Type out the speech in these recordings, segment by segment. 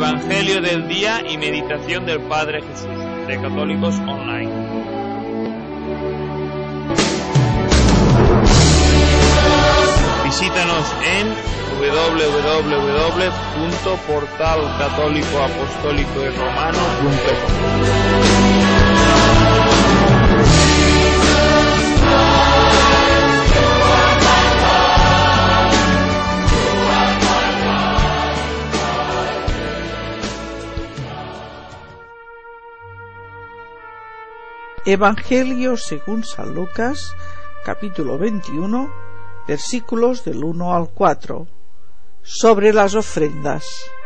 Evangelio del día y meditación del Padre Jesús, de Católicos Online. Visítanos en www.portalcatólicoapostólicoromano.com. Evangelio según San Lucas, capítulo 21, versículos del 1 al 4, sobre las ofrendas.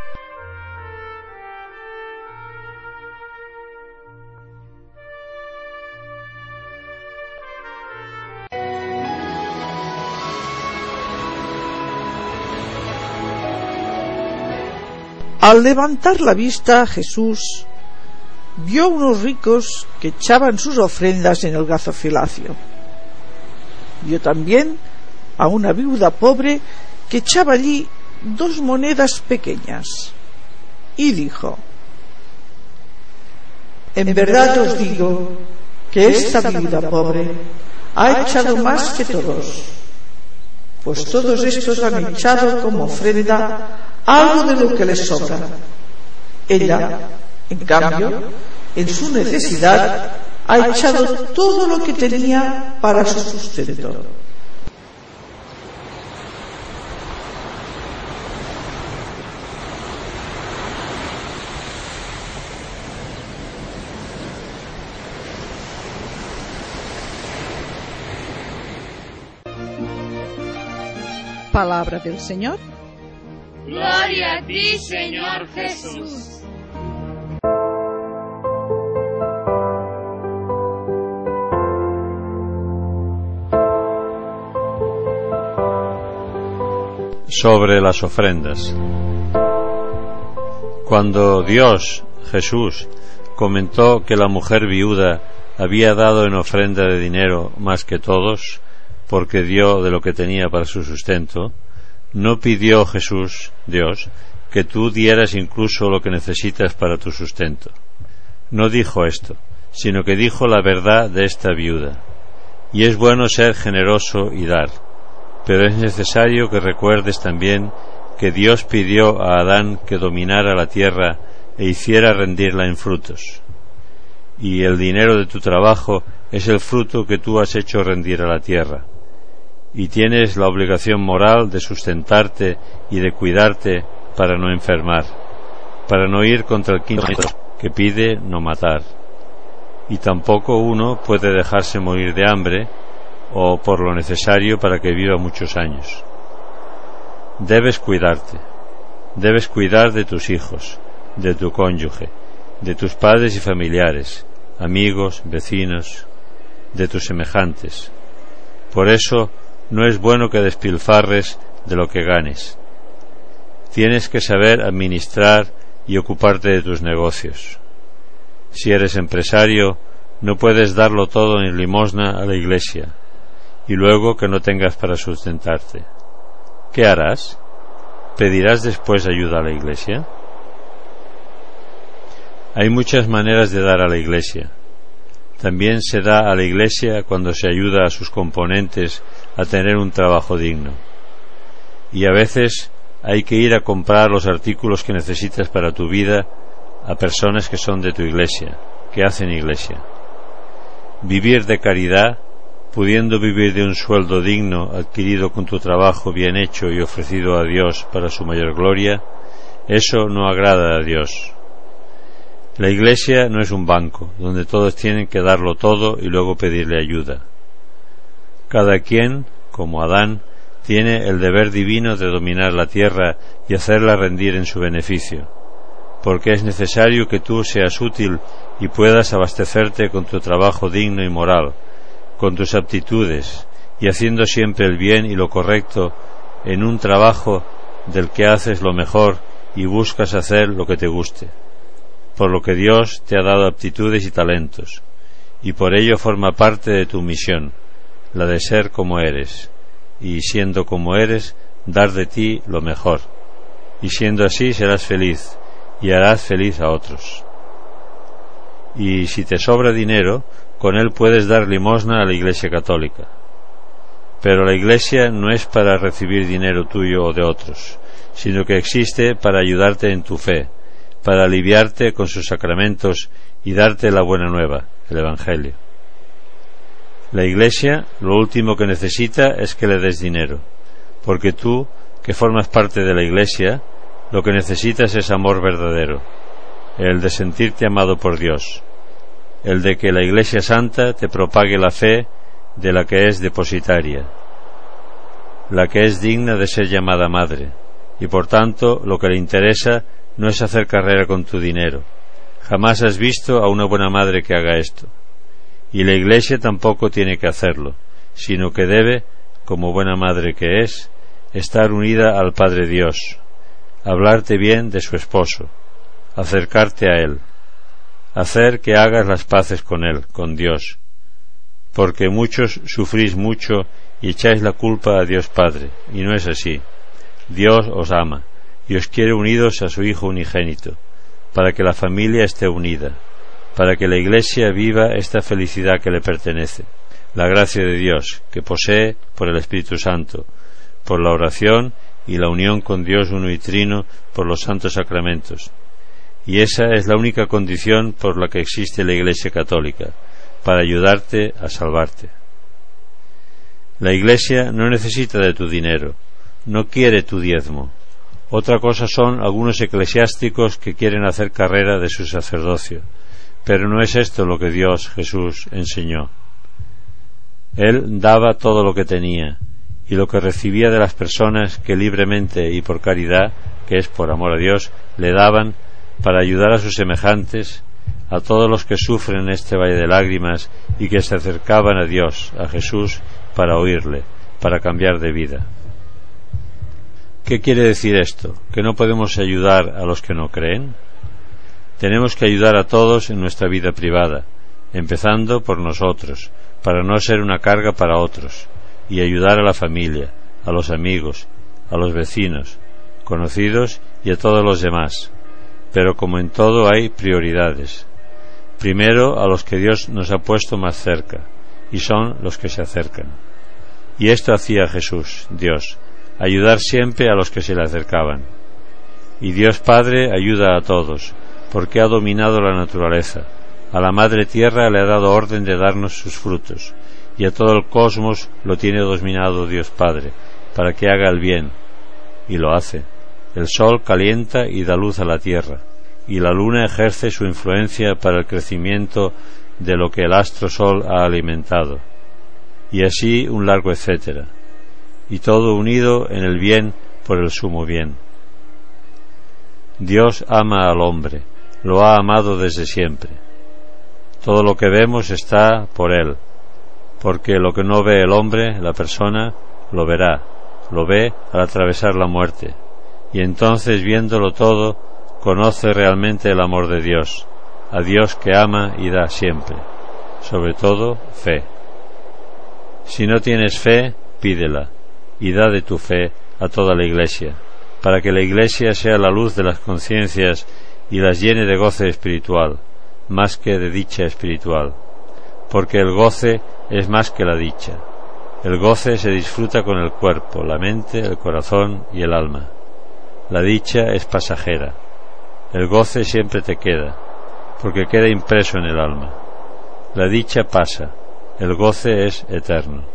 Al levantar la vista, Jesús vio unos ricos que echaban sus ofrendas en el gazofilacio. Vio también a una viuda pobre que echaba allí 2 monedas pequeñas, y dijo: en verdad os digo que esta viuda pobre ha echado más que todos, pues todos estos han echado como ofrenda algo de lo que les sobra. Ella, en cambio, en su necesidad, ha echado todo lo que tenía para su sustento. Palabra del Señor. Gloria a ti, Señor Jesús. Sobre las ofrendas. Cuando Dios, Jesús, comentó que la mujer viuda había dado en ofrenda de dinero más que todos, porque dio de lo que tenía para su sustento, no pidió Jesús, Dios, que tú dieras incluso lo que necesitas para tu sustento. No dijo esto, sino que dijo la verdad de esta viuda. Y es bueno ser generoso y dar, pero es necesario que recuerdes también que Dios pidió a Adán que dominara la tierra e hiciera rendirla en frutos. Y el dinero de tu trabajo es el fruto que tú has hecho rendir a la tierra. Y tienes la obligación moral de sustentarte y de cuidarte para no enfermar, para no ir contra el quinto que pide no matar. Y tampoco uno puede dejarse morir de hambre o por lo necesario para que viva muchos años. Debes cuidarte, debes cuidar de tus hijos, de tu cónyuge, de tus padres y familiares, amigos, vecinos, de tus semejantes. Por eso no es bueno que despilfarres de lo que ganes. Tienes que saber administrar y ocuparte de tus negocios. Si eres empresario, no puedes darlo todo en limosna a la iglesia y luego que no tengas para sustentarte. ¿Qué harás? ¿Pedirás después ayuda a la iglesia? Hay muchas maneras de dar a la iglesia. También se da a la iglesia cuando se ayuda a sus componentes a tener un trabajo digno. Y a veces hay que ir a comprar los artículos que necesitas para tu vida a personas que son de tu iglesia, que hacen iglesia. Vivir de caridad, pudiendo vivir de un sueldo digno adquirido con tu trabajo bien hecho y ofrecido a Dios para su mayor gloria, eso no agrada a Dios. La iglesia no es un banco donde todos tienen que darlo todo y luego pedirle ayuda. Cada quien, como Adán, tiene el deber divino de dominar la tierra y hacerla rendir en su beneficio, porque es necesario que tú seas útil y puedas abastecerte con tu trabajo digno y moral, con tus aptitudes, y haciendo siempre el bien y lo correcto en un trabajo del que haces lo mejor y buscas hacer lo que te guste, por lo que Dios te ha dado aptitudes y talentos, y por ello forma parte de tu misión, la de ser como eres, y siendo como eres, dar de ti lo mejor, y siendo así serás feliz, y harás feliz a otros. Y si te sobra dinero, con él puedes dar limosna a la Iglesia católica. Pero la Iglesia no es para recibir dinero tuyo o de otros, sino que existe para ayudarte en tu fe, para aliviarte con sus sacramentos y darte la buena nueva, el Evangelio. La Iglesia lo último que necesita es que le des dinero, porque tú, que formas parte de la Iglesia, lo que necesitas es amor verdadero, el de sentirte amado por Dios, el de que la Iglesia Santa te propague la fe de la que es depositaria, la que es digna de ser llamada madre, y por tanto lo que le interesa no es hacer carrera con tu dinero. Jamás has visto a una buena madre que haga esto, y la Iglesia tampoco tiene que hacerlo, sino que debe, como buena madre que es, estar unida al Padre Dios, hablarte bien de su esposo, acercarte a él, hacer que hagas las paces con él, con Dios, porque muchos sufrís mucho y echáis la culpa a Dios Padre, y no es así. Dios os ama y os quiere unidos a su Hijo unigénito, para que la familia esté unida, para que la Iglesia viva esta felicidad que le pertenece, la gracia de Dios, que posee por el Espíritu Santo, por la oración y la unión con Dios uno y trino por los santos sacramentos. Y esa es la única condición por la que existe la Iglesia católica, para ayudarte a salvarte. La Iglesia no necesita de tu dinero, no quiere tu diezmo. Otra cosa son algunos eclesiásticos que quieren hacer carrera de su sacerdocio, pero no es esto lo que Dios Jesús enseñó. Él daba todo lo que tenía, y lo que recibía de las personas que libremente y por caridad, que es por amor a Dios, le daban para ayudar a sus semejantes, a todos los que sufren en este valle de lágrimas y que se acercaban a Dios, a Jesús, para oírle, para cambiar de vida. ¿Qué quiere decir esto? ¿Que no podemos ayudar a los que no creen? Tenemos que ayudar a todos en nuestra vida privada, empezando por nosotros, para no ser una carga para otros, y ayudar a la familia, a los amigos, a los vecinos, conocidos y a todos los demás. Pero como en todo hay prioridades. Primero a los que Dios nos ha puesto más cerca, y son los que se acercan. Y esto hacía Jesús, Dios, ayudar siempre a los que se le acercaban. Y Dios Padre ayuda a todos, porque ha dominado la naturaleza. A la Madre Tierra le ha dado orden de darnos sus frutos, y a todo el cosmos lo tiene dominado Dios Padre, para que haga el bien, y lo hace. El sol calienta y da luz a la tierra, y la luna ejerce su influencia para el crecimiento de lo que el astro sol ha alimentado, y así un largo etcétera, y todo unido en el bien por el sumo bien. Dios ama al hombre, lo ha amado desde siempre. Todo lo que vemos está por él, porque lo que no ve el hombre, la persona, lo verá, lo ve al atravesar la muerte, y entonces viéndolo todo, conoce realmente el amor de Dios, a Dios que ama y da siempre, sobre todo fe. Si no tienes fe, pídela, y da de tu fe a toda la Iglesia, para que la Iglesia sea la luz de las conciencias y las llene de goce espiritual, más que de dicha espiritual, porque el goce es más que la dicha. El goce se disfruta con el cuerpo, la mente, el corazón y el alma. La dicha es pasajera. El goce siempre te queda, porque queda impreso en el alma. La dicha pasa, el goce es eterno.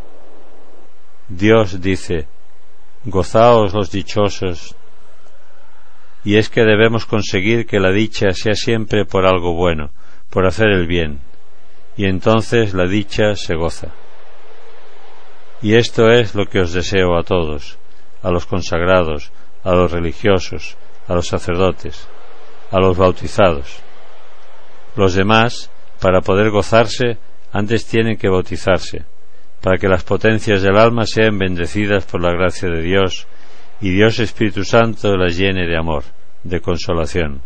Dios dice: gozaos los dichosos, y es que debemos conseguir que la dicha sea siempre por algo bueno, por hacer el bien, y entonces la dicha se goza. Y esto es lo que os deseo a todos, a los consagrados, a los religiosos, a los sacerdotes, a los bautizados. Los demás, para poder gozarse, antes tienen que bautizarse, para que las potencias del alma sean bendecidas por la gracia de Dios, y Dios Espíritu Santo las llene de amor, de consolación.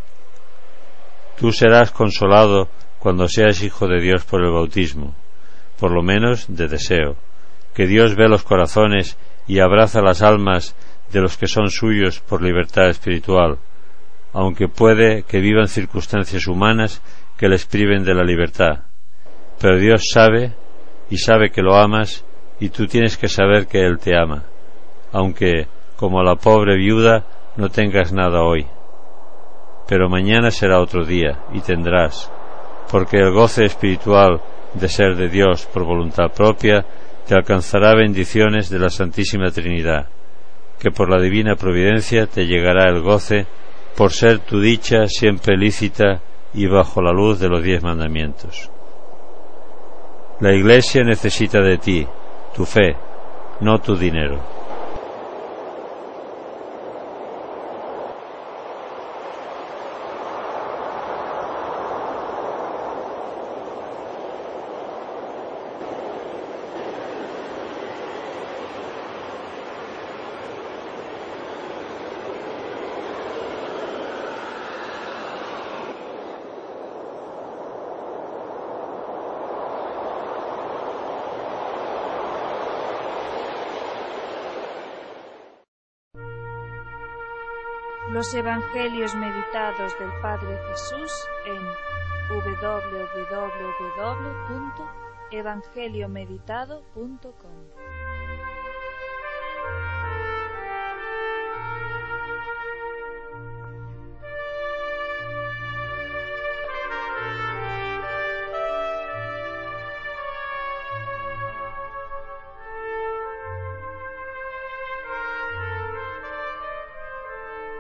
Tú serás consolado cuando seas hijo de Dios por el bautismo, por lo menos de deseo, que Dios ve los corazones y abraza las almas de los que son suyos por libertad espiritual, aunque puede que vivan circunstancias humanas que les priven de la libertad. Pero Dios sabe, y sabe que lo amas, y tú tienes que saber que Él te ama, aunque, como la pobre viuda, no tengas nada hoy. Pero mañana será otro día, y tendrás, porque el goce espiritual de ser de Dios por voluntad propia te alcanzará bendiciones de la Santísima Trinidad, que por la divina providencia te llegará el goce por ser tu dicha siempre lícita y bajo la luz de los 10 mandamientos. La Iglesia necesita de ti, tu fe, no tu dinero. Los Evangelios meditados del Padre Jesús en www.evangeliomeditado.com